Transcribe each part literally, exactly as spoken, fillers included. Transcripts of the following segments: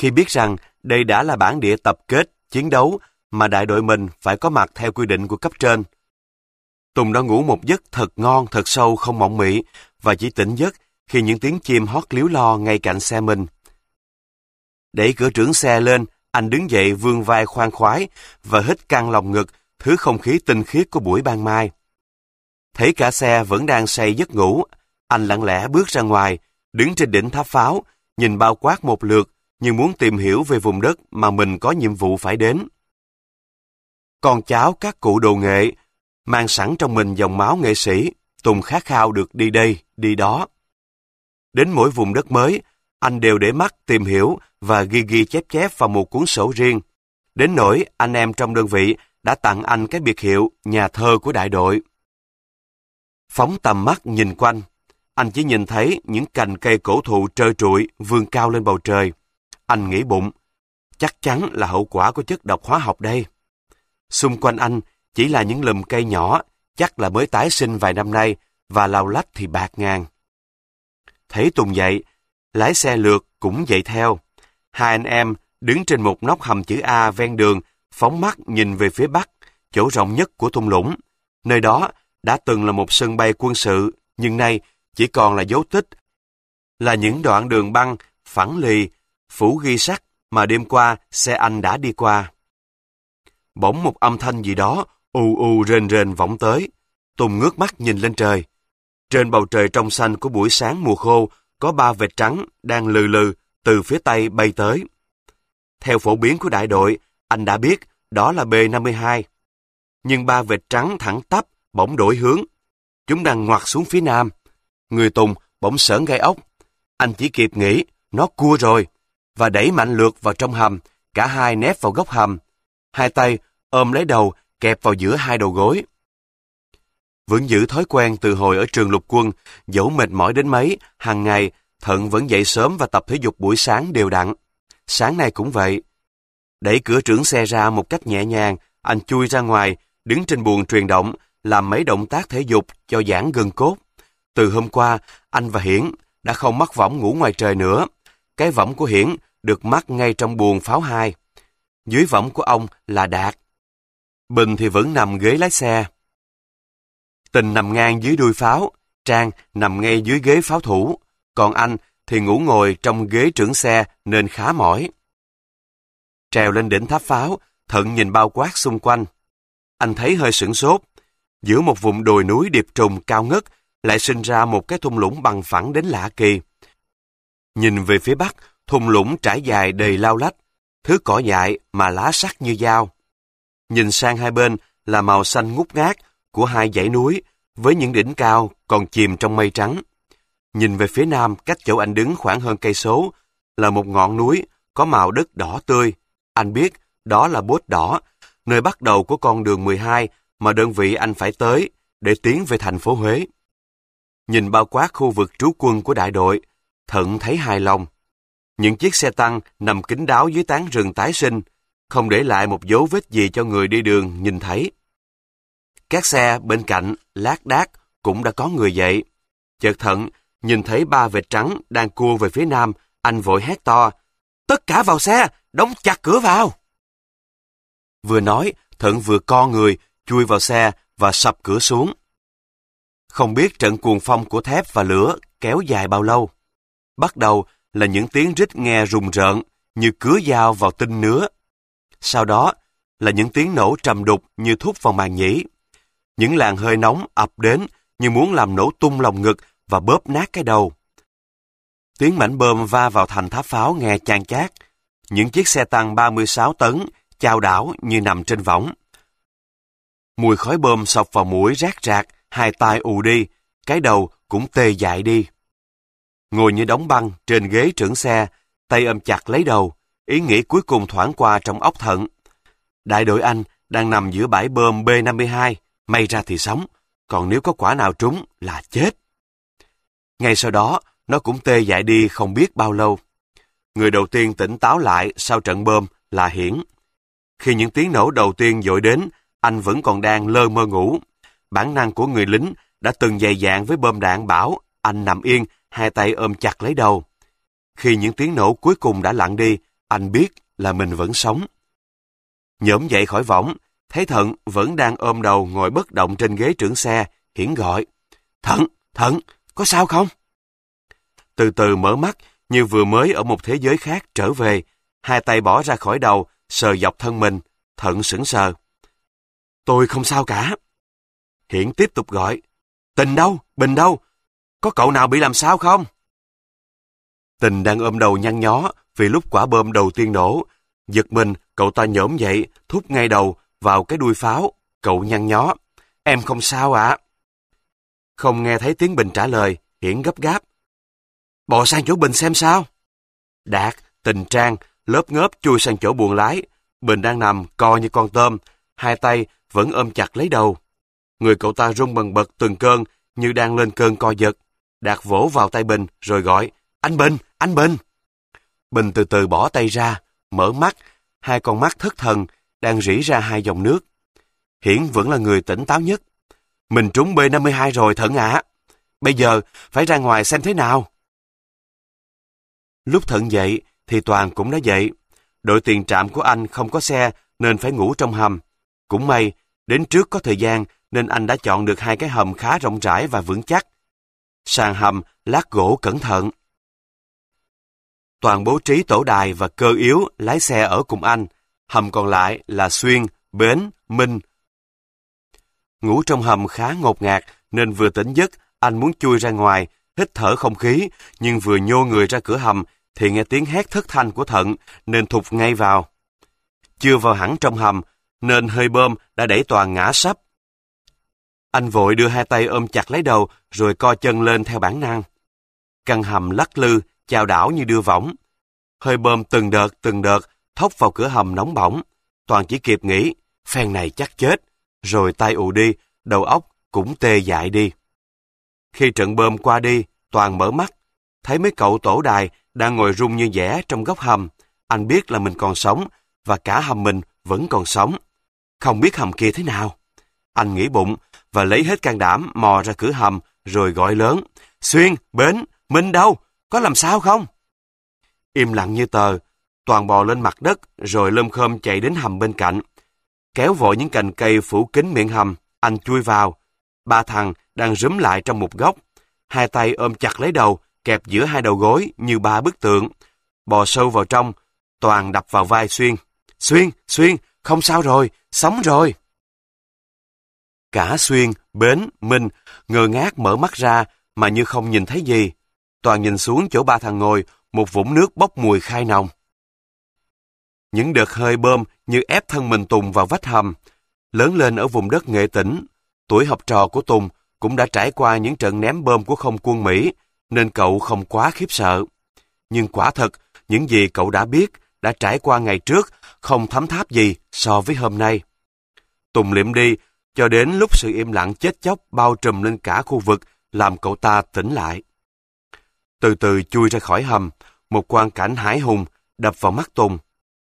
Khi biết rằng đây đã là bản địa tập kết, chiến đấu mà đại đội mình phải có mặt theo quy định của cấp trên. Tùng đã ngủ một giấc thật ngon, thật sâu, không mộng mị và chỉ tỉnh giấc khi những tiếng chim hót líu lo ngay cạnh xe mình. Đẩy cửa trưởng xe lên, anh đứng dậy vươn vai khoan khoái và hít căng lòng ngực thứ không khí tinh khiết của buổi ban mai. Thấy cả xe vẫn đang say giấc ngủ, anh lặng lẽ bước ra ngoài, đứng trên đỉnh tháp pháo, nhìn bao quát một lượt như muốn tìm hiểu về vùng đất mà mình có nhiệm vụ phải đến. Con cháu các cụ đồ nghệ, mang sẵn trong mình dòng máu nghệ sĩ, Tùng khát khao được đi đây, đi đó. Đến mỗi vùng đất mới, anh đều để mắt tìm hiểu và ghi ghi chép chép vào một cuốn sổ riêng. Đến nỗi anh em trong đơn vị đã tặng anh cái biệt hiệu nhà thơ của đại đội. Phóng tầm mắt nhìn quanh, anh chỉ nhìn thấy những cành cây cổ thụ trơ trụi vươn cao lên bầu trời. Anh nghĩ bụng, chắc chắn là hậu quả của chất độc hóa học đây. Xung quanh anh chỉ là những lùm cây nhỏ, chắc là mới tái sinh vài năm nay, và lau lách thì bạt ngàn. Thấy Tùng dậy, lái xe lượt cũng dậy theo. Hai anh em đứng trên một nóc hầm chữ A ven đường, phóng mắt nhìn về phía bắc, chỗ rộng nhất của thung lũng. Nơi đó đã từng là một sân bay quân sự, nhưng nay chỉ còn là dấu tích, là những đoạn đường băng, phẳng lì, phủ ghi sắt mà đêm qua xe anh đã đi qua. Bỗng một âm thanh gì đó ù ù rền rền vọng tới. Tùng ngước mắt nhìn lên trời. Trên bầu trời trong xanh của buổi sáng mùa khô có ba vệt trắng đang lừ lừ từ phía tây bay tới. Theo phổ biến của đại đội, anh đã biết đó là B năm mươi hai. Nhưng ba vệt trắng thẳng tắp bỗng đổi hướng. Chúng đang ngoặt xuống phía nam. Người Tùng bỗng sởn gai ốc. Anh chỉ kịp nghĩ nó cua rồi và đẩy mạnh lượt vào trong hầm. Cả hai nép vào góc hầm. Hai tay ôm lấy đầu kẹp vào giữa hai đầu gối. Vẫn giữ thói quen từ hồi ở trường lục quân, dẫu mệt mỏi đến mấy, hàng ngày Thận vẫn dậy sớm và tập thể dục buổi sáng đều đặn. Sáng nay cũng vậy. Đẩy cửa trưởng xe ra một cách nhẹ nhàng, anh chui ra ngoài, đứng trên buồng truyền động, làm mấy động tác thể dục cho giãn gân cốt. Từ hôm qua, anh và Hiển đã không mắc võng ngủ ngoài trời nữa. Cái võng của Hiển được mắc ngay trong buồng pháo hai. Dưới võng của ông là Đạt. Bình thì vẫn nằm ghế lái xe. Tình nằm ngang dưới đuôi pháo, Trang nằm ngay dưới ghế pháo thủ, còn anh thì ngủ ngồi trong ghế trưởng xe nên khá mỏi. Trèo lên đỉnh tháp pháo, Thận nhìn bao quát xung quanh. Anh thấy hơi sửng sốt. Giữa một vùng đồi núi điệp trùng cao ngất lại sinh ra một cái thung lũng bằng phẳng đến lạ kỳ. Nhìn về phía bắc, thung lũng trải dài đầy lau lách, thứ cỏ dại mà lá sắc như dao. Nhìn sang hai bên là màu xanh ngút ngát của hai dãy núi với những đỉnh cao còn chìm trong mây trắng. Nhìn về phía nam, cách chỗ anh đứng khoảng hơn cây số, là một ngọn núi có màu đất đỏ tươi. Anh biết đó là Bốt Đỏ, nơi bắt đầu của con đường mười hai mà đơn vị anh phải tới để tiến về thành phố Huế. Nhìn bao quát khu vực trú quân của đại đội, Thận thấy hài lòng. Những chiếc xe tăng nằm kín đáo dưới tán rừng tái sinh, không để lại một dấu vết gì cho người đi đường nhìn thấy. Các xe bên cạnh, lác đác, cũng đã có người dậy. Chợt Thận nhìn thấy ba vệt trắng đang cua về phía nam, anh vội hét to: "Tất cả vào xe, đóng chặt cửa vào!" Vừa nói, Thận vừa co người, chui vào xe và sập cửa xuống. Không biết trận cuồng phong của thép và lửa kéo dài bao lâu. Bắt đầu là những tiếng rít nghe rùng rợn như cứa dao vào tinh nứa. Sau đó là những tiếng nổ trầm đục như thúc vào màng nhĩ. Những làn hơi nóng ập đến như muốn làm nổ tung lồng ngực và bóp nát cái đầu. Tiếng mảnh bom va vào thành tháp pháo nghe chan chát. Những chiếc xe tăng ba mươi sáu tấn chao đảo như nằm trên võng. Mùi khói bom xộc vào mũi rát rạc, hai tai ù đi, cái đầu cũng tê dại đi. Ngồi như đóng băng trên ghế trưởng xe, tay ôm chặt lấy đầu, ý nghĩ cuối cùng thoảng qua trong óc Thận. Đại đội anh đang nằm giữa bãi bom B năm mươi hai, may ra thì sống, còn nếu có quả nào trúng là chết. Ngay sau đó, nó cũng tê dại đi không biết bao lâu. Người đầu tiên tỉnh táo lại sau trận bom là Hiển. Khi những tiếng nổ đầu tiên dội đến, anh vẫn còn đang lơ mơ ngủ. Bản năng của người lính đã từng dày dạn với bom đạn bảo anh nằm yên, hai tay ôm chặt lấy đầu. Khi những tiếng nổ cuối cùng đã lặng đi, anh biết là mình vẫn sống. Nhổm dậy khỏi võng, thấy Thận vẫn đang ôm đầu ngồi bất động trên ghế trưởng xe, Hiển gọi. Thận, Thận, có sao không? Từ từ mở mắt, như vừa mới ở một thế giới khác trở về, hai tay bỏ ra khỏi đầu, sờ dọc thân mình, Thận sững sờ. Tôi không sao cả. Hiển tiếp tục gọi. Tình đâu? Bình đâu? Có cậu nào bị làm sao không? Tình đang ôm đầu nhăn nhó vì lúc quả bom đầu tiên nổ. Giật mình, cậu ta nhổm dậy, thúc ngay đầu vào cái đuôi pháo. Cậu nhăn nhó. Em không sao ạ. Không nghe thấy tiếng Bình trả lời, Hiển gấp gáp. Bò sang chỗ Bình xem sao. Đạt, Tình, Trang, lớp ngớp chui sang chỗ buồng lái. Bình đang nằm co như con tôm, hai tay vẫn ôm chặt lấy đầu. Người cậu ta rung bần bật từng cơn như đang lên cơn co giật. Đạt vỗ vào tay Bình rồi gọi. Anh Bình, anh Bình. Bình từ từ bỏ tay ra, mở mắt, hai con mắt thất thần, đang rỉ ra hai dòng nước. Hiển vẫn là người tỉnh táo nhất. Mình trúng B năm mươi hai rồi Thận ạ. Bây giờ phải ra ngoài xem thế nào. Lúc Thận dậy thì Toàn cũng đã dậy. Đội tiền trạm của anh không có xe nên phải ngủ trong hầm. Cũng may, đến trước có thời gian nên anh đã chọn được hai cái hầm khá rộng rãi và vững chắc. Sàn hầm lát gỗ cẩn thận. Toàn bố trí tổ đài và cơ yếu lái xe ở cùng anh. Hầm còn lại là Xuyên, Bến, Minh. Ngủ trong hầm khá ngột ngạt nên vừa tỉnh giấc anh muốn chui ra ngoài, hít thở không khí, nhưng vừa nhô người ra cửa hầm thì nghe tiếng hét thất thanh của Thận nên thụt ngay vào. Chưa vào hẳn trong hầm nên hơi bơm đã đẩy Toàn ngã sấp. Anh vội đưa hai tay ôm chặt lấy đầu rồi co chân lên theo bản năng. Căn hầm lắc lư, chao đảo như đưa võng. Hơi bơm từng đợt từng đợt thốc vào cửa hầm nóng bỏng. Toàn chỉ kịp nghĩ, phen này chắc chết, rồi tay ù đi, đầu óc cũng tê dại đi. Khi trận bơm qua đi, Toàn mở mắt, thấy mấy cậu tổ đài đang ngồi rung như dẻ trong góc hầm. Anh biết là mình còn sống, và cả hầm mình vẫn còn sống. Không biết hầm kia thế nào. Anh nghĩ bụng, và lấy hết can đảm mò ra cửa hầm, rồi gọi lớn. Xuyên, Bến, Minh đâu? Có làm sao không? Im lặng như tờ, Toàn bò lên mặt đất, rồi lơm khơm chạy đến hầm bên cạnh. Kéo vội những cành cây phủ kín miệng hầm, anh chui vào. Ba thằng đang rúm lại trong một góc. Hai tay ôm chặt lấy đầu, kẹp giữa hai đầu gối như ba bức tượng. Bò sâu vào trong, Toàn đập vào vai Xuyên. Xuyên, Xuyên, không sao rồi, sống rồi. Cả Xuyên, Bến, Minh ngơ ngác mở mắt ra mà như không nhìn thấy gì. Toàn nhìn xuống chỗ ba thằng ngồi, một vũng nước bốc mùi khai nồng. Những đợt hơi bơm như ép thân mình Tùng vào vách hầm. Lớn lên ở vùng đất Nghệ Tĩnh, tuổi học trò của Tùng cũng đã trải qua những trận ném bơm của không quân Mỹ, nên cậu không quá khiếp sợ. Nhưng quả thật, những gì cậu đã biết, đã trải qua ngày trước, không thấm tháp gì so với hôm nay. Tùng liệm đi, cho đến lúc sự im lặng chết chóc bao trùm lên cả khu vực, làm cậu ta tỉnh lại. Từ từ chui ra khỏi hầm, một quang cảnh hãi hùng đập vào mắt Tùng.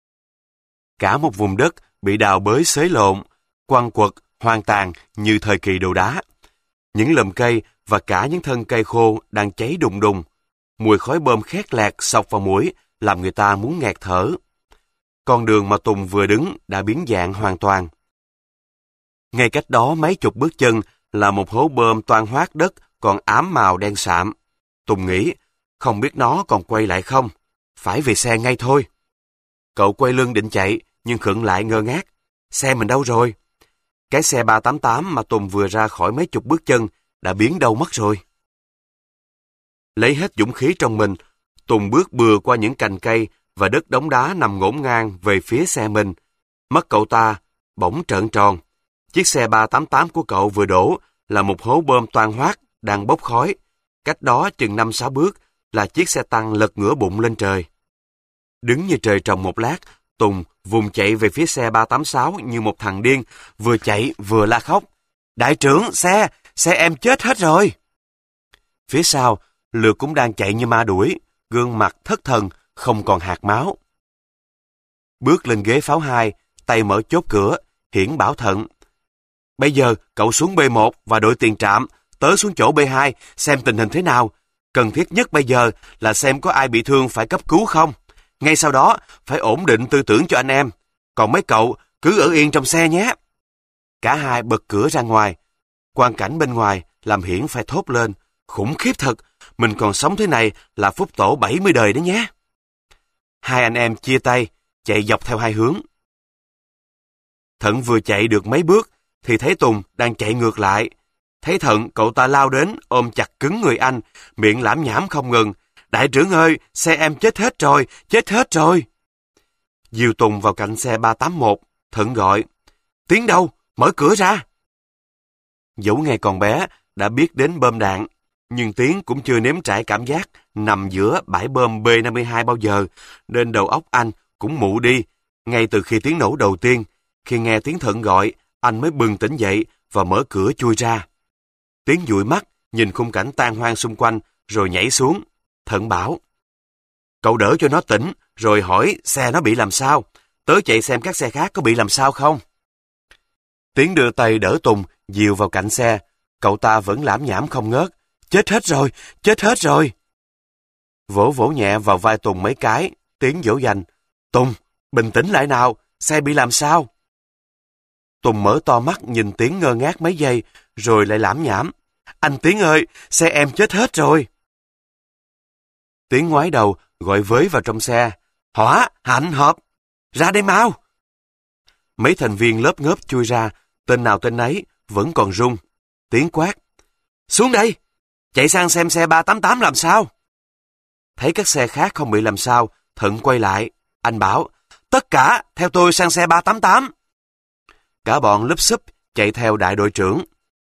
Cả một vùng đất bị đào bới xới lộn, quăng quật, hoang tàn như thời kỳ đồ đá. Những lùm cây và cả những thân cây khô đang cháy đùng đùng. Mùi khói bơm khét lẹt xộc vào mũi, làm người ta muốn nghẹt thở. Con đường mà Tùng vừa đứng đã biến dạng hoàn toàn. Ngay cách đó mấy chục bước chân là một hố bơm toan hoác đất còn ám màu đen sạm. Tùng nghĩ, không biết nó còn quay lại không, phải về xe ngay thôi. Cậu quay lưng định chạy, nhưng khựng lại ngơ ngác. Xe mình đâu rồi? Cái xe ba tám tám mà Tùng vừa ra khỏi mấy chục bước chân đã biến đâu mất rồi. Lấy hết dũng khí trong mình, Tùng bước bừa qua những cành cây và đất đống đá nằm ngổn ngang về phía xe mình. Mắt cậu ta bỗng trợn tròn. Chiếc xe ba tám tám của cậu vừa đổ là một hố bơm toan hoác đang bốc khói. Cách đó chừng năm sáu bước là chiếc xe tăng lật ngửa bụng lên trời. Đứng như trời trồng một lát, Tùng vùng chạy về phía xe ba tám sáu như một thằng điên, vừa chạy vừa la khóc. Đại trưởng, xe, xe em chết hết rồi. Phía sau, Lược cũng đang chạy như ma đuổi, gương mặt thất thần, không còn hạt máu. Bước lên ghế pháo hai, tay mở chốt cửa, Hiển bảo Thận. Bây giờ cậu xuống B một và đội tiền trạm, tới xuống chỗ B hai, xem tình hình thế nào. Cần thiết nhất bây giờ là xem có ai bị thương phải cấp cứu không. Ngay sau đó, phải ổn định tư tưởng cho anh em. Còn mấy cậu, cứ ở yên trong xe nhé. Cả hai bật cửa ra ngoài. Quang cảnh bên ngoài làm Hiển phải thốt lên. Khủng khiếp thật, mình còn sống thế này là phúc tổ bảy mươi đời đấy nhé. Hai anh em chia tay, chạy dọc theo hai hướng. Thận vừa chạy được mấy bước, thì thấy Tùng đang chạy ngược lại. Thấy Thận, cậu ta lao đến, ôm chặt cứng người anh, miệng lảm nhảm không ngừng. Đại trưởng ơi, xe em chết hết rồi, chết hết rồi. Dìu Tùng vào cạnh xe ba tám một, Thận gọi. Tiến đâu? Mở cửa ra. Dẫu ngày còn bé, đã biết đến bơm đạn, nhưng Tiến cũng chưa nếm trải cảm giác nằm giữa bãi bơm B năm mươi hai bao giờ, nên đầu óc anh cũng mụ đi. Ngay từ khi tiếng nổ đầu tiên, khi nghe tiếng Thận gọi, anh mới bừng tỉnh dậy và mở cửa chui ra. Tiến dụi mắt, nhìn khung cảnh tan hoang xung quanh, rồi nhảy xuống. Thận bảo, cậu đỡ cho nó tỉnh, rồi hỏi xe nó bị làm sao. Tớ chạy xem các xe khác có bị làm sao không. Tiến đưa tay đỡ Tùng, dìu vào cạnh xe. Cậu ta vẫn lảm nhảm không ngớt. Chết hết rồi, chết hết rồi. Vỗ vỗ nhẹ vào vai Tùng mấy cái, Tiến dỗ dành. Tùng, bình tĩnh lại nào, xe bị làm sao? Tùng mở to mắt nhìn Tiến ngơ ngác mấy giây, rồi lại lảm nhảm. Anh Tiến ơi, xe em chết hết rồi. Tiến ngoái đầu, gọi với vào trong xe. Hỏa, Hạnh, Hợp, ra đây mau. Mấy thành viên lớp ngớp chui ra, tên nào tên nấy, vẫn còn run. Tiến quát. Xuống đây, chạy sang xem xe ba tám tám làm sao. Thấy các xe khác không bị làm sao, Thận quay lại. Anh bảo, tất cả theo tôi sang xe ba tám tám. Cả bọn lúp xúp chạy theo đại đội trưởng.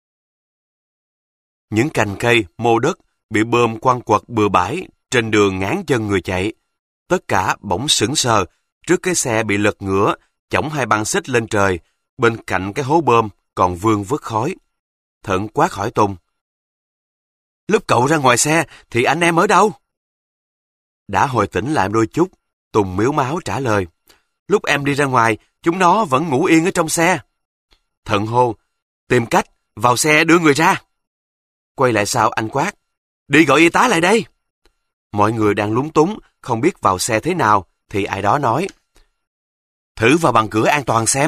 Những cành cây, mô đất bị bơm quăng quật bừa bãi trên đường ngáng chân người chạy. Tất cả bỗng sững sờ trước cái xe bị lật ngửa, chổng hai băng xích lên trời, bên cạnh cái hố bơm còn vương vức khói. Thận quát hỏi Tùng. Lúc cậu ra ngoài xe thì anh em ở đâu? Đã hồi tỉnh lại đôi chút, Tùng miếu máu trả lời. Lúc em đi ra ngoài, chúng nó vẫn ngủ yên ở trong xe. Thận hô, tìm cách, vào xe đưa người ra. Quay lại sau anh quát, đi gọi y tá lại đây. Mọi người đang lúng túng, không biết vào xe thế nào, thì ai đó nói, thử vào bằng cửa an toàn xem.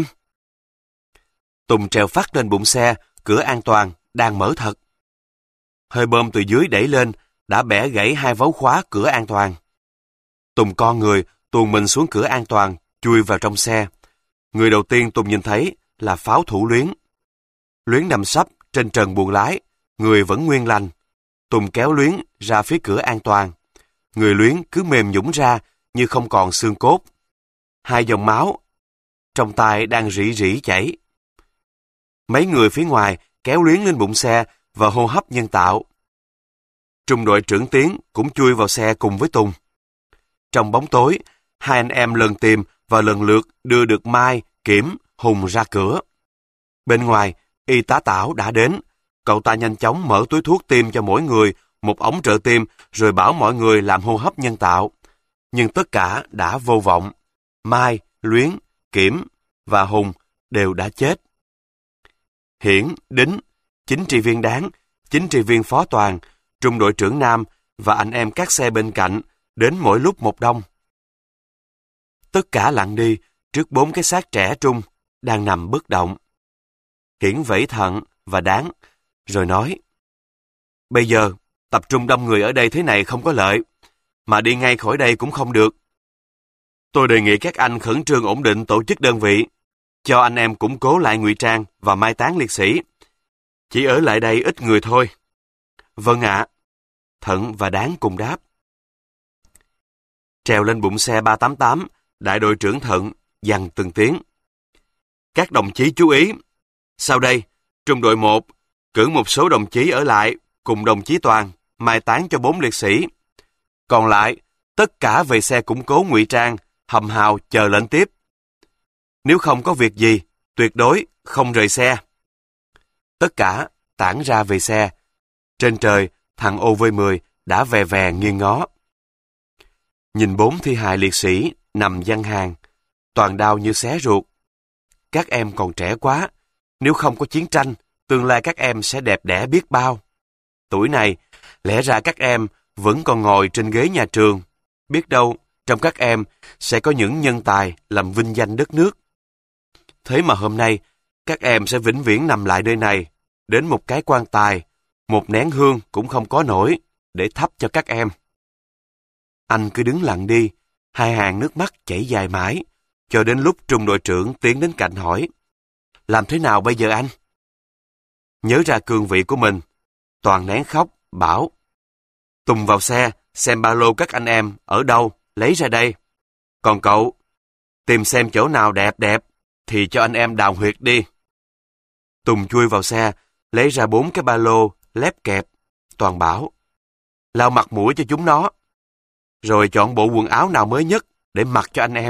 Tùng trèo phát lên bụng xe, cửa an toàn, đang mở thật. Hơi bơm từ dưới đẩy lên, đã bẻ gãy hai vấu khóa cửa an toàn. Tùng con người, tuồn mình xuống cửa an toàn, chui vào trong xe. Người đầu tiên Tùng nhìn thấy là pháo thủ Luyến. Luyến nằm sấp trên trần buồng lái, người vẫn nguyên lành. Tùng kéo Luyến ra phía cửa an toàn. Người Luyến cứ mềm nhũn ra như không còn xương cốt. Hai dòng máu trong tai đang rỉ rỉ chảy. Mấy người phía ngoài kéo Luyến lên bụng xe và hô hấp nhân tạo. Trung đội trưởng Tiến cũng chui vào xe cùng với Tùng. Trong bóng tối, hai anh em lần tìm và lần lượt đưa được Mai, Kiểm, Hùng ra cửa. Bên ngoài, y tá Tảo đã đến. Cậu ta nhanh chóng mở túi thuốc tiêm cho mỗi người một ống trợ tim, rồi bảo mọi người làm hô hấp nhân tạo. Nhưng tất cả đã vô vọng. Mai, Luyến, Kiểm và Hùng đều đã chết. Hiển, Đính, chính trị viên Đáng, chính trị viên Phó Toàn, trung đội trưởng Nam và anh em các xe bên cạnh đến mỗi lúc một đông. Tất cả lặng đi trước bốn cái xác trẻ trung đang nằm bất động. Hiển vẫy Thận và Đáng, rồi nói, bây giờ tập trung đông người ở đây thế này không có lợi, mà đi ngay khỏi đây cũng không được. Tôi đề nghị các anh khẩn trương ổn định tổ chức đơn vị, cho anh em củng cố lại ngụy trang và mai táng liệt sĩ. Chỉ ở lại đây ít người thôi. Vâng ạ. Thận và Đáng cùng đáp. Trèo lên bụng xe ba tám tám, đại đội trưởng Thận dằn từng tiếng. Các đồng chí chú ý. Sau đây, trung đội một cử một số đồng chí ở lại cùng đồng chí Toàn mai táng cho bốn liệt sĩ. Còn lại, tất cả về xe củng cố ngụy trang, hầm hào chờ lệnh tiếp. Nếu không có việc gì, tuyệt đối không rời xe. Tất cả tản ra về xe. Trên trời, thằng ô vê mười đã vè vè nghiêng ngó. Nhìn bốn thi hài liệt sĩ nằm giăng hàng, toàn đau như xé ruột. Các em còn trẻ quá, nếu không có chiến tranh, tương lai các em sẽ đẹp đẽ biết bao. Tuổi này, lẽ ra các em vẫn còn ngồi trên ghế nhà trường. Biết đâu, trong các em sẽ có những nhân tài làm vinh danh đất nước. Thế mà hôm nay, các em sẽ vĩnh viễn nằm lại nơi này, đến một cái quan tài, một nén hương cũng không có nổi, để thắp cho các em. Anh cứ đứng lặng đi, hai hàng nước mắt chảy dài mãi, cho đến lúc trung đội trưởng tiến đến cạnh hỏi, làm thế nào bây giờ anh? Nhớ ra cương vị của mình, Toàn nén khóc, bảo, Tùng vào xe, xem ba lô các anh em, ở đâu, lấy ra đây. Còn cậu, tìm xem chỗ nào đẹp đẹp, thì cho anh em đào huyệt đi. Tùng chui vào xe, lấy ra bốn cái ba lô, lép kẹp. Toàn bảo, lau mặt mũi cho chúng nó, rồi chọn bộ quần áo nào mới nhất để mặc cho anh em.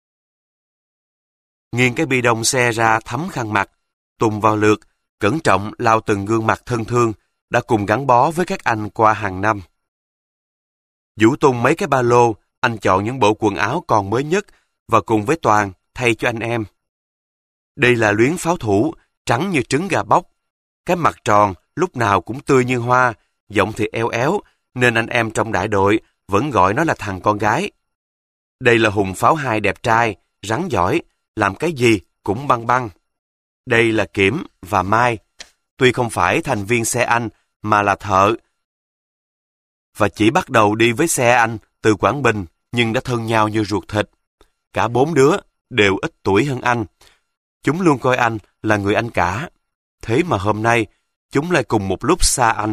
Nghiêng cái bi đông xe ra thấm khăn mặt, Tùng vào lượt, cẩn trọng lau từng gương mặt thân thương đã cùng gắn bó với các anh qua hàng năm. Vũ tung mấy cái ba lô, anh chọn những bộ quần áo còn mới nhất và cùng với Toàn thay cho anh em. Đây là luyến pháo thủ, trắng như trứng gà bóc. Cái mặt tròn lúc nào cũng tươi như hoa, giọng thì eo éo, nên anh em trong đại đội vẫn gọi nó là thằng con gái. Đây là Hùng pháo hai đẹp trai, rắn giỏi, làm cái gì cũng băng băng. Đây là Kiểm và Mai, tuy không phải thành viên xe anh mà là thợ, và chỉ bắt đầu đi với xe anh từ Quảng Bình, nhưng đã thân nhau như ruột thịt. Cả bốn đứa đều ít tuổi hơn anh. Chúng luôn coi anh là người anh cả. Thế mà hôm nay, chúng lại cùng một lúc xa anh.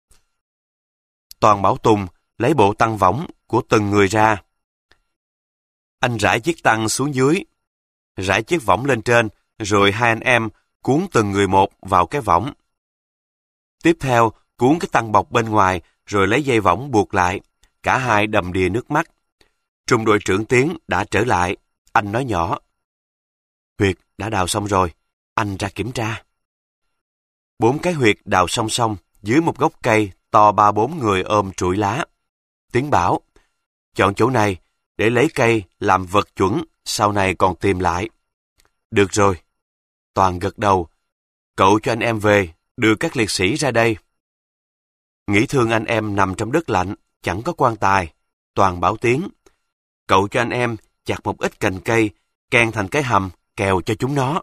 Toàn bảo Tùng lấy bộ tăng võng của từng người ra. Anh rải chiếc tăng xuống dưới, rải chiếc võng lên trên, rồi hai anh em cuốn từng người một vào cái võng. Tiếp theo, cuốn cái tăng bọc bên ngoài, rồi lấy dây võng buộc lại. Cả hai đầm đìa nước mắt. Trung đội trưởng Tiến đã trở lại. Anh nói nhỏ, huyệt đã đào xong rồi, anh ra kiểm tra. Bốn cái huyệt đào song song dưới một gốc cây to ba bốn người ôm trụi lá. Tiến bảo, chọn chỗ này để lấy cây làm vật chuẩn, sau này còn tìm lại. Được rồi. Toàn gật đầu. Cậu cho anh em về, đưa các liệt sĩ ra đây. Nghĩ thương anh em nằm trong đất lạnh, chẳng có quan tài. Toàn bảo Tiến, cậu cho anh em chặt một ít cành cây, kèn thành cái hầm, kèo cho chúng nó.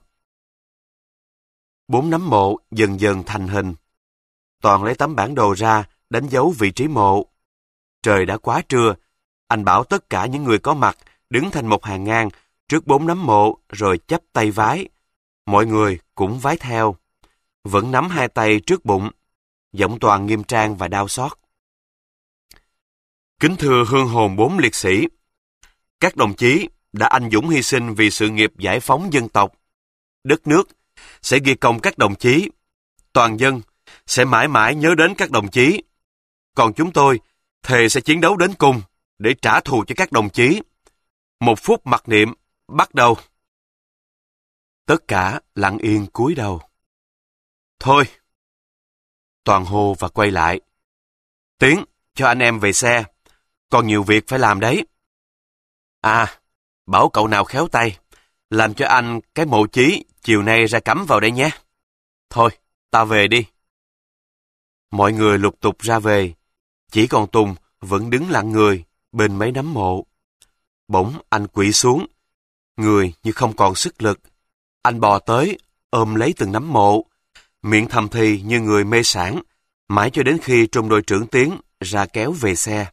Bốn nấm mộ dần dần thành hình. Toàn lấy tấm bản đồ ra, đánh dấu vị trí mộ. Trời đã quá trưa, anh bảo tất cả những người có mặt đứng thành một hàng ngang trước bốn nấm mộ rồi chắp tay vái. Mọi người cũng vái theo. Vẫn nắm hai tay trước bụng. Giọng Toàn nghiêm trang và đau xót. Kính thưa hương hồn bốn liệt sĩ, các đồng chí đã anh dũng hy sinh vì sự nghiệp giải phóng dân tộc. Đất nước sẽ ghi công các đồng chí. Toàn dân sẽ mãi mãi nhớ đến các đồng chí. Còn chúng tôi thề sẽ chiến đấu đến cùng để trả thù cho các đồng chí. Một phút mặc niệm, bắt đầu. Tất cả lặng yên cúi đầu. Thôi. Toàn hô và quay lại. Tiến, cho anh em về xe. Còn nhiều việc phải làm đấy. À, bảo cậu nào khéo tay, làm cho anh cái mộ chí chiều nay ra cắm vào đây nhé. Thôi, ta về đi. Mọi người lục tục ra về. Chỉ còn Tùng vẫn đứng lặng người bên mấy nấm mộ. Bỗng anh quỵ xuống. Người như không còn sức lực. Anh bò tới, ôm lấy từng nấm mộ. Miệng thầm thì như người mê sảng, mãi cho đến khi trung đội trưởng Tiến ra kéo về xe.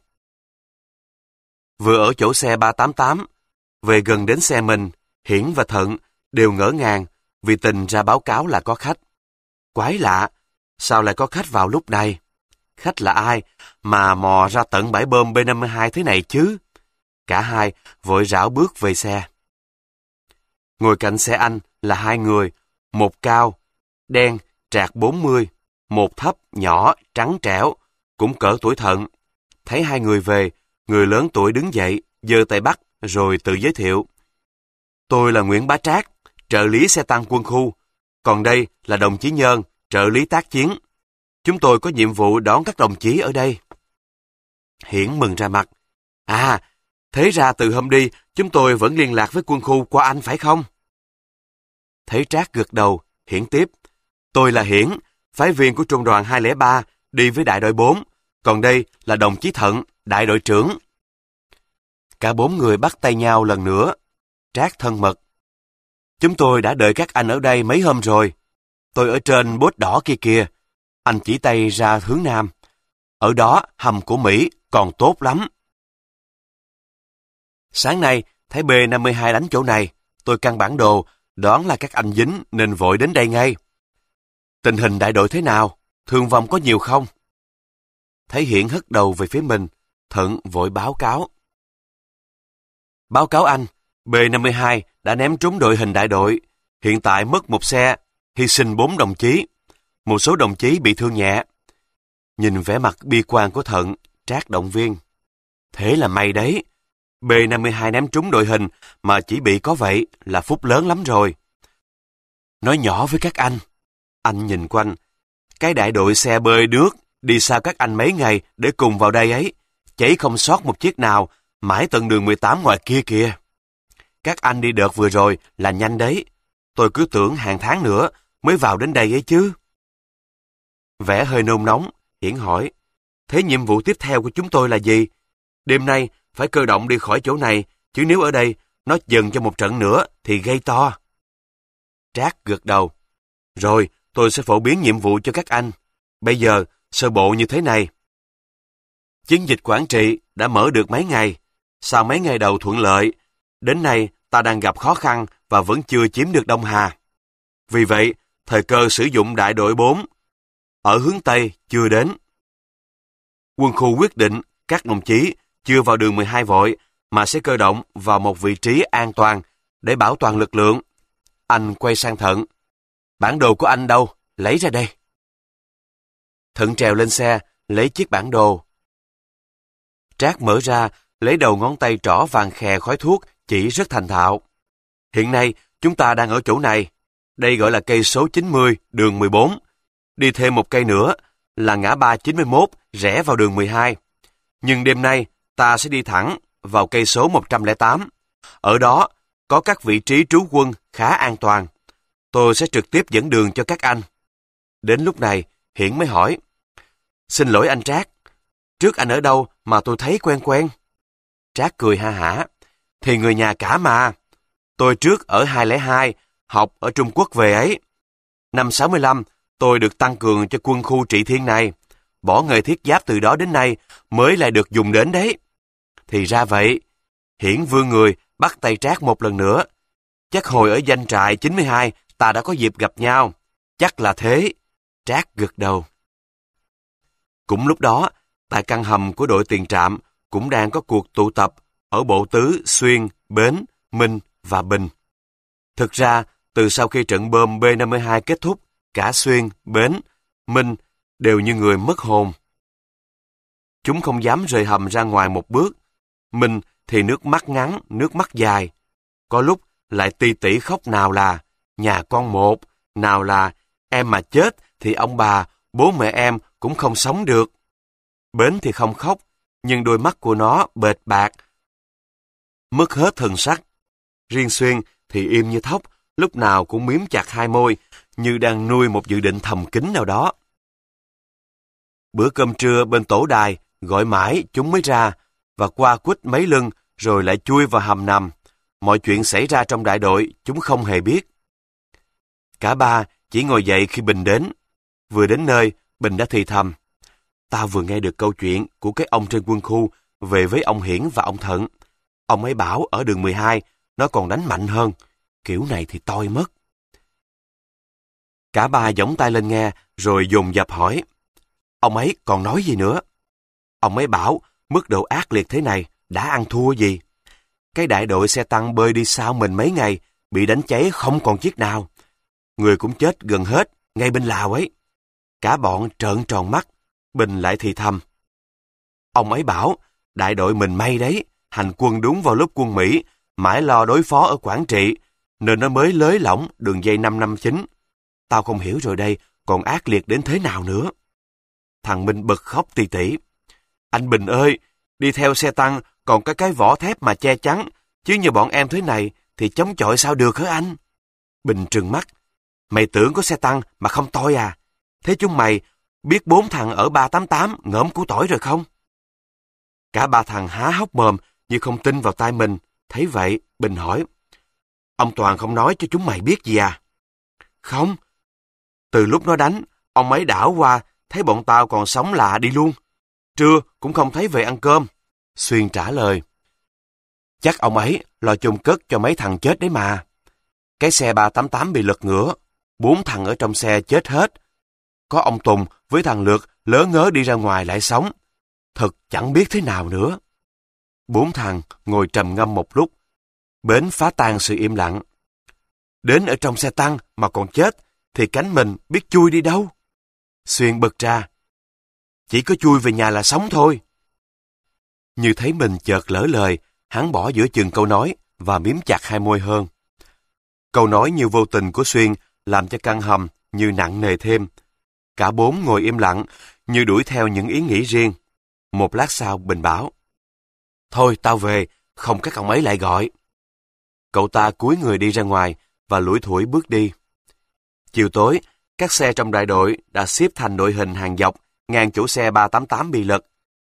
Vừa ở chỗ xe ba tám tám, về gần đến xe mình, Hiển và Thận đều ngỡ ngàng vì Tình ra báo cáo là có khách. Quái lạ, sao lại có khách vào lúc này? Khách là ai mà mò ra tận bãi bơm B năm mươi hai thế này chứ? Cả hai vội rảo bước về xe. Ngồi cạnh xe anh là hai người, một cao, đen, trạc bốn mươi, một thấp, nhỏ, trắng trẻo, cũng cỡ tuổi Thận. Thấy hai người về, người lớn tuổi đứng dậy, giơ tay bắt, rồi tự giới thiệu. Tôi là Nguyễn Bá Trác, trợ lý xe tăng quân khu, còn đây là đồng chí Nhơn, trợ lý tác chiến. Chúng tôi có nhiệm vụ đón các đồng chí ở đây. Hiển mừng ra mặt. À, thế ra từ hôm đi, chúng tôi vẫn liên lạc với quân khu qua anh phải không? Thấy Trác gật đầu, Hiển tiếp. Tôi là Hiển, phái viên của trung đoàn hai không ba, đi với đại đội bốn, còn đây là đồng chí Thận, đại đội trưởng. Cả bốn người bắt tay nhau lần nữa. Trác thân mật. Chúng tôi đã đợi các anh ở đây mấy hôm rồi. Tôi ở trên bốt đỏ kia kìa. Anh chỉ tay ra hướng nam. Ở đó hầm của Mỹ còn tốt lắm. Sáng nay, thấy B năm mươi hai đánh chỗ này. Tôi căn bản đồ, đoán là các anh dính nên vội đến đây ngay. Tình hình đại đội thế nào? Thương vong có nhiều không? Thấy Hiển hất đầu về phía mình, Thận vội báo cáo. Báo cáo anh, B năm mươi hai đã ném trúng đội hình đại đội. Hiện tại mất một xe, hy sinh bốn đồng chí. Một số đồng chí bị thương nhẹ. Nhìn vẻ mặt bi quan của Thận, Trác động viên. Thế là may đấy. B năm mươi hai ném trúng đội hình mà chỉ bị có vậy là phúc lớn lắm rồi. Nói nhỏ với các anh. Anh nhìn quanh. Cái đại đội xe bơi nước đi sau các anh mấy ngày để cùng vào đây ấy. Cháy không sót một chiếc nào, mãi tận đường mười tám ngoài kia kìa. Các anh đi đợt vừa rồi là nhanh đấy. Tôi cứ tưởng hàng tháng nữa mới vào đến đây ấy chứ. Vẻ hơi nôn nóng, Hiển hỏi. Thế nhiệm vụ tiếp theo của chúng tôi là gì? Đêm nay phải cơ động đi khỏi chỗ này, chứ nếu ở đây nó dần cho một trận nữa thì gây to. Trác gật đầu. Rồi, tôi sẽ phổ biến nhiệm vụ cho các anh. Bây giờ, sơ bộ như thế này. Chiến dịch Quảng Trị đã mở được mấy ngày. Sau mấy ngày đầu thuận lợi, đến nay ta đang gặp khó khăn và vẫn chưa chiếm được Đông Hà. Vì vậy, thời cơ sử dụng đại đội bốn ở hướng Tây chưa đến. Quân khu quyết định các đồng chí chưa vào đường mười hai vội mà sẽ cơ động vào một vị trí an toàn để bảo toàn lực lượng. Anh quay sang Thận. Bản đồ của anh đâu? Lấy ra đây. Thận trèo lên xe, lấy chiếc bản đồ. Trác mở ra, lấy đầu ngón tay trỏ vàng khè khói thuốc, chỉ rất thành thạo. Hiện nay, chúng ta đang ở chỗ này. Đây gọi là cây số chín mươi, đường mười bốn. Đi thêm một cây nữa là ngã ba chín mươi mốt, rẽ vào đường mười hai. Nhưng đêm nay, ta sẽ đi thẳng vào cây số một trăm lẻ tám. Ở đó, có các vị trí trú quân khá an toàn. Tôi sẽ trực tiếp dẫn đường cho các anh. Đến lúc này, Hiển mới hỏi. Xin lỗi anh Trác, trước anh ở đâu mà tôi thấy quen quen? Trác cười ha hả. Thì người nhà cả mà. Tôi trước ở hai không hai, học ở Trung Quốc về ấy. Năm sáu mươi lăm, tôi được tăng cường cho quân khu Trị Thiên này. Bỏ nghề thiết giáp từ đó đến nay mới lại được dùng đến đấy. Thì ra vậy. Hiển vươn người bắt tay Trác một lần nữa. Chắc hồi ở doanh trại chín mươi hai ta đã có dịp gặp nhau. Chắc là thế. Trác gật đầu. Cũng lúc đó, tại căn hầm của đội tiền trạm cũng đang có cuộc tụ tập ở bộ tứ Xuyên, Bến, Minh và Bình. Thực ra, từ sau khi trận bom B năm mươi hai kết thúc, cả Xuyên, Bến, Minh đều như người mất hồn. Chúng không dám rời hầm ra ngoài một bước. Minh thì nước mắt ngắn, nước mắt dài. Có lúc lại ti tỉ khóc nào là nhà con một, nào là em mà chết thì ông bà, bố mẹ em cũng không sống được. Bến thì không khóc, nhưng đôi mắt của nó bệt bạc, mất hết thần sắc. Riêng Xuyên thì im như thóc, lúc nào cũng miếm chặt hai môi, như đang nuôi một dự định thầm kín nào đó. Bữa cơm trưa bên tổ đài, gọi mãi chúng mới ra, và qua quýt mấy lưng rồi lại chui vào hầm nằm. Mọi chuyện xảy ra trong đại đội chúng không hề biết. Cả ba chỉ ngồi dậy khi Bình đến. Vừa đến nơi, Bình đã thì thầm. Tao vừa nghe được câu chuyện của cái ông trên quân khu về với ông Hiển và ông Thận. Ông ấy bảo ở đường mười hai nó còn đánh mạnh hơn. Kiểu này thì toi mất. Cả ba giỏng tay lên nghe rồi dồn dập hỏi. Ông ấy còn nói gì nữa? Ông ấy bảo mức độ ác liệt thế này đã ăn thua gì. Cái đại đội xe tăng bơi đi sau mình mấy ngày bị đánh cháy không còn chiếc nào. Người cũng chết gần hết ngay bên Lào ấy. Cả bọn trợn tròn mắt. Bình lại thì thầm. Ông ấy bảo đại đội mình may đấy, hành quân đúng vào lúc quân Mỹ mãi lo đối phó ở Quảng Trị nên nó mới lới lỏng đường dây năm năm chín. Tao không hiểu rồi đây còn ác liệt đến thế nào nữa. Thằng Minh bật khóc tỉ tỉ. Anh Bình ơi, đi theo xe tăng còn có cái vỏ thép mà che chắn, chứ như bọn em thế này thì chống chọi sao được hả anh? Bình trừng mắt. Mày tưởng có xe tăng mà không toi à? Thế chúng mày biết bốn thằng ở ba tám tám ngỡm củ tỏi rồi không? Cả ba thằng há hốc mồm như không tin vào tai mình. Thấy vậy, Bình hỏi, ông Toàn không nói cho chúng mày biết gì à? Không. Từ lúc nó đánh, ông ấy đảo qua, thấy bọn tao còn sống lạ đi luôn. Trưa cũng không thấy về ăn cơm. Xuyên trả lời, chắc ông ấy lo chôn cất cho mấy thằng chết đấy mà. Cái xe ba tám tám bị lật ngửa, bốn thằng ở trong xe chết hết. Có ông Tùng với thằng Lược lớ ngớ đi ra ngoài lại sống. Thật chẳng biết thế nào nữa. Bốn thằng ngồi trầm ngâm một lúc. Bến phá tan sự im lặng. Đến ở trong xe tăng mà còn chết, thì cánh mình biết chui đi đâu? Xuyên bật ra, chỉ có chui về nhà là sống thôi. Như thấy mình chợt lỡ lời, hắn bỏ giữa chừng câu nói và miếm chặt hai môi hơn. Câu nói như vô tình của Xuyên làm cho căn hầm như nặng nề thêm. Cả bốn ngồi im lặng, như đuổi theo những ý nghĩ riêng. Một lát sau Bình bảo, thôi tao về, không các ông ấy lại gọi. Cậu ta cúi người đi ra ngoài và lủi thủi bước đi. Chiều tối, các xe trong đại đội đã xếp thành đội hình hàng dọc ngang chỗ xe ba tám tám bị lật.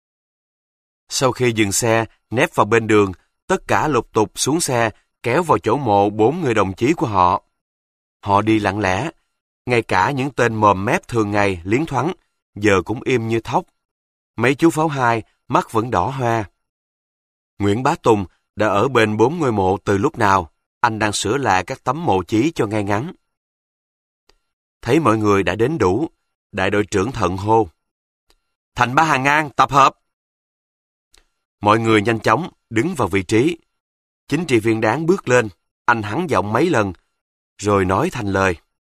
Sau khi dừng xe, nép vào bên đường, tất cả lục tục xuống xe, kéo vào chỗ mộ bốn người đồng chí của họ. Họ đi lặng lẽ, ngay cả những tên mồm mép thường ngày liến thoáng, giờ cũng im như thóc. Mấy chú pháo hai, mắt vẫn đỏ hoe. Nguyễn Bá Tùng đã ở bên bốn ngôi mộ từ lúc nào, anh đang sửa lại các tấm mộ chí cho ngay ngắn. Thấy mọi người đã đến đủ, đại đội trưởng Thận hô, thành ba hàng ngang, tập hợp. Mọi người nhanh chóng đứng vào vị trí. Chính trị viên Đáng bước lên, anh hắn giọng mấy lần, rồi nói thành lời.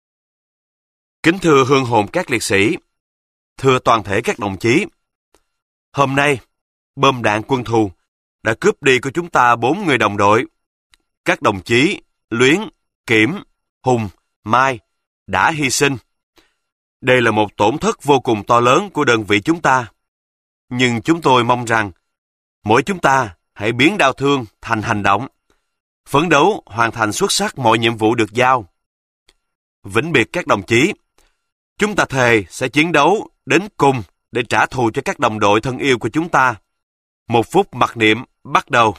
Kính thưa hương hồn các liệt sĩ, thưa toàn thể các đồng chí, hôm nay, bom đạn quân thù đã cướp đi của chúng ta bốn người đồng đội. Các đồng chí Luyến, Kiểm, Hùng, Mai đã hy sinh. Đây là một tổn thất vô cùng to lớn của đơn vị chúng ta. Nhưng chúng tôi mong rằng mỗi chúng ta hãy biến đau thương thành hành động, phấn đấu hoàn thành xuất sắc mọi nhiệm vụ được giao. Vĩnh biệt các đồng chí, chúng ta thề sẽ chiến đấu đến cùng để trả thù cho các đồng đội thân yêu của chúng ta. Một phút mặc niệm bắt đầu.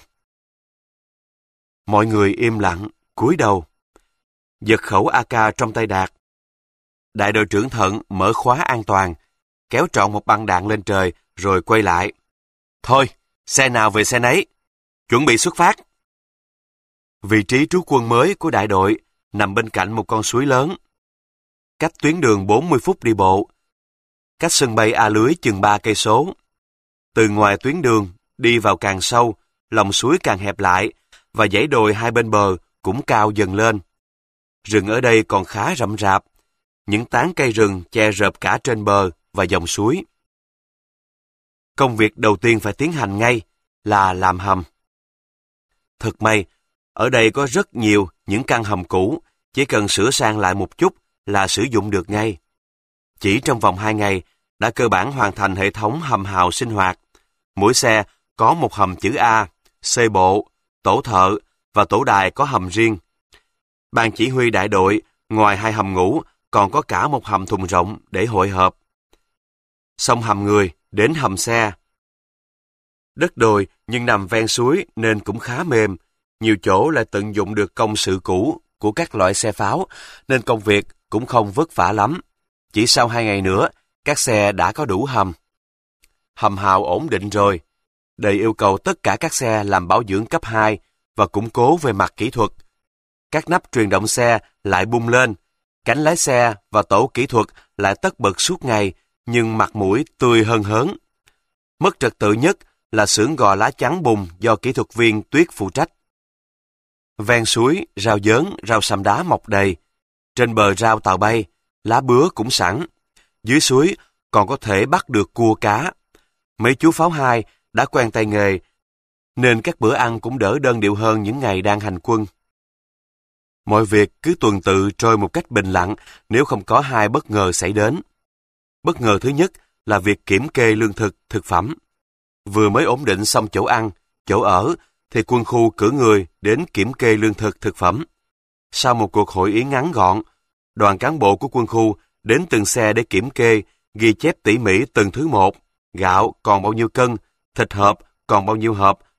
Mọi người im lặng, cúi đầu. Giật khẩu a ca trong tay Đạt. Đại đội trưởng Thận mở khóa an toàn, kéo trọn một băng đạn lên trời rồi quay lại. Thôi, xe nào về xe nấy, chuẩn bị xuất phát. Vị trí trú quân mới của đại đội nằm bên cạnh một con suối lớn. Cách tuyến đường bốn mươi phút đi bộ. Cách sân bay A Lưới chừng ba cây số. Từ ngoài tuyến đường đi vào càng sâu, lòng suối càng hẹp lại và dãy đồi hai bên bờ cũng cao dần lên. Rừng ở đây còn khá rậm rạp, những tán cây rừng che rợp cả trên bờ và dòng suối. Công việc đầu tiên phải tiến hành ngay là làm hầm. Thật may, ở đây có rất nhiều những căn hầm cũ, chỉ cần sửa sang lại một chút là sử dụng được ngay. Chỉ trong vòng hai ngày, đã cơ bản hoàn thành hệ thống hầm hào sinh hoạt. Mỗi xe có một hầm chữ A, xe bộ, tổ thợ và tổ đài có hầm riêng. Ban chỉ huy đại đội, ngoài hai hầm ngủ, còn có cả một hầm thùng rộng để hội họp. Xong hầm người, đến hầm xe. Đất đồi nhưng nằm ven suối nên cũng khá mềm. Nhiều chỗ lại tận dụng được công sự cũ của các loại xe pháo, nên công việc cũng không vất vả lắm. Chỉ sau hai ngày nữa, các xe đã có đủ hầm. Hầm hào ổn định rồi. Đầy yêu cầu tất cả các xe làm bảo dưỡng cấp hai và củng cố về mặt kỹ thuật. Các nắp truyền động xe lại bung lên, cánh lái xe và tổ kỹ thuật lại tất bật suốt ngày, nhưng mặt mũi tươi hơn hớn. Mất trật tự nhất là xưởng gò lá chắn bùn do kỹ thuật viên Tuyết phụ trách. Ven suối, rau dớn, rau săm đá mọc đầy. Trên bờ rau tàu bay, lá bứa cũng sẵn. Dưới suối còn có thể bắt được cua cá. Mấy chú pháo hai đã quen tay nghề, nên các bữa ăn cũng đỡ đơn điệu hơn những ngày đang hành quân. Mọi việc cứ tuần tự trôi một cách bình lặng nếu không có hai bất ngờ xảy đến. Bất ngờ thứ nhất là việc kiểm kê lương thực, thực phẩm. Vừa mới ổn định xong chỗ ăn, chỗ ở, thì quân khu cử người đến kiểm kê lương thực, thực phẩm. Sau một cuộc hội ý ngắn gọn, đoàn cán bộ của quân khu đến từng xe để kiểm kê, ghi chép tỉ mỉ từng thứ một. Gạo còn bao nhiêu cân, thịt hộp còn bao nhiêu hộp,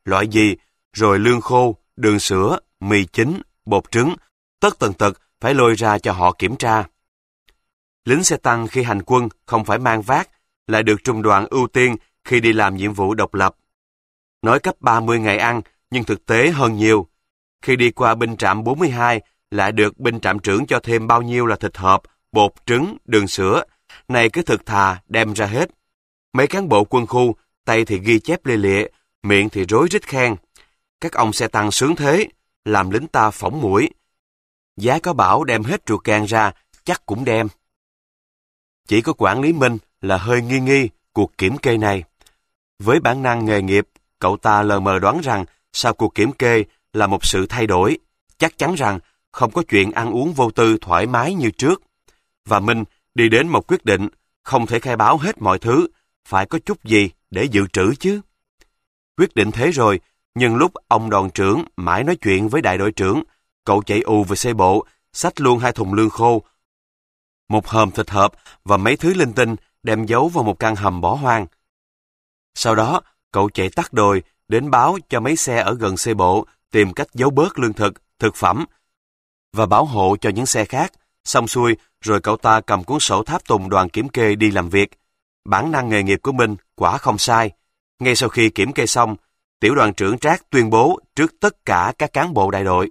loại gì, rồi lương khô, đường sữa, mì chính, bột trứng, tất tần tật phải lôi ra cho họ kiểm tra. Lính xe tăng khi hành quân không phải mang vác, lại được trung đoàn ưu tiên khi đi làm nhiệm vụ độc lập. Nói cấp ba mươi ngày ăn, nhưng thực tế hơn nhiều. Khi đi qua binh trạm bốn mươi hai, lại được binh trạm trưởng cho thêm bao nhiêu là thịt hộp, bột trứng, đường sữa. Này cứ thực thà đem ra hết. Mấy cán bộ quân khu, tay thì ghi chép lê lịa, miệng thì rối rít khen. Các ông xe tăng sướng thế, làm lính ta phỏng mũi. Giá có bảo đem hết ruột gan ra, chắc cũng đem. Chỉ có quản lý Minh là hơi nghi nghi cuộc kiểm kê này. Với bản năng nghề nghiệp, cậu ta lờ mờ đoán rằng sau cuộc kiểm kê là một sự thay đổi, chắc chắn rằng không có chuyện ăn uống vô tư thoải mái như trước. Và Minh đi đến một quyết định, không thể khai báo hết mọi thứ, phải có chút gì để dự trữ chứ. Quyết định thế rồi, nhưng lúc ông đoàn trưởng mãi nói chuyện với đại đội trưởng, cậu chạy ù về xe bộ, xách luôn hai thùng lương khô, một hòm thịt hộp và mấy thứ linh tinh đem giấu vào một căn hầm bỏ hoang. Sau đó, cậu chạy tắt đồi đến báo cho mấy xe ở gần xe bộ tìm cách giấu bớt lương thực, thực phẩm và bảo hộ cho những xe khác. Xong xuôi, rồi cậu ta cầm cuốn sổ tháp tùng đoàn kiểm kê đi làm việc. Bản năng nghề nghiệp của Minh quả không sai. Ngay sau khi kiểm kê xong, tiểu đoàn trưởng Trác tuyên bố trước tất cả các cán bộ đại đội: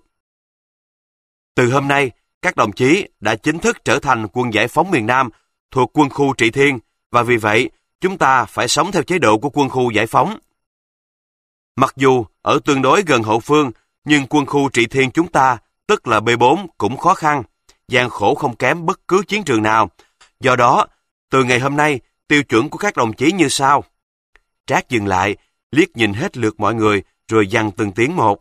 từ hôm nay, các đồng chí đã chính thức trở thành quân giải phóng miền Nam thuộc quân khu Trị Thiên, và vì vậy, chúng ta phải sống theo chế độ của quân khu giải phóng. Mặc dù ở tương đối gần hậu phương, nhưng quân khu Trị Thiên chúng ta, tức là B bốn, cũng khó khăn, gian khổ không kém bất cứ chiến trường nào. Do đó, từ ngày hôm nay, tiêu chuẩn của các đồng chí như sau. Trác dừng lại, liếc nhìn hết lượt mọi người, rồi dằn từng tiếng một.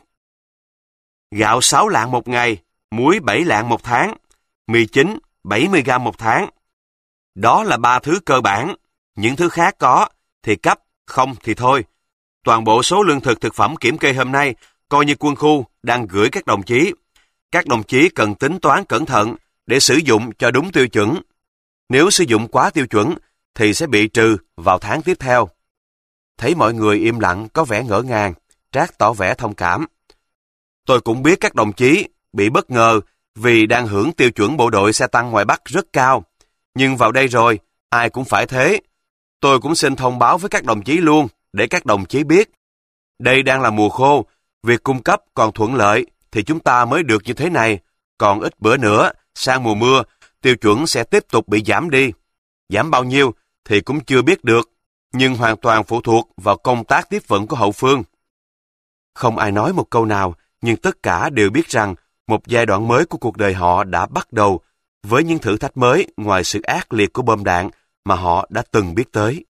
Gạo sáu lạng một ngày, muối bảy lạng một tháng, mì chính bảy mươi gam một tháng. Đó là ba thứ cơ bản. Những thứ khác có thì cấp, không thì thôi. Toàn bộ số lương thực thực phẩm kiểm kê hôm nay coi như quân khu đang gửi các đồng chí. Các đồng chí cần tính toán cẩn thận để sử dụng cho đúng tiêu chuẩn. Nếu sử dụng quá tiêu chuẩn thì sẽ bị trừ vào tháng tiếp theo. Thấy mọi người im lặng có vẻ ngỡ ngàng, Trác tỏ vẻ thông cảm. Tôi cũng biết các đồng chí bị bất ngờ vì đang hưởng tiêu chuẩn bộ đội xe tăng ngoài Bắc rất cao. Nhưng vào đây rồi, ai cũng phải thế. Tôi cũng xin thông báo với các đồng chí luôn, để các đồng chí biết. Đây đang là mùa khô, việc cung cấp còn thuận lợi thì chúng ta mới được như thế này. Còn ít bữa nữa, sang mùa mưa, tiêu chuẩn sẽ tiếp tục bị giảm đi. Giảm bao nhiêu thì cũng chưa biết được, nhưng hoàn toàn phụ thuộc vào công tác tiếp vận của hậu phương. Không ai nói một câu nào, nhưng tất cả đều biết rằng một giai đoạn mới của cuộc đời họ đã bắt đầu với những thử thách mới ngoài sự ác liệt của bom đạn mà họ đã từng biết tới.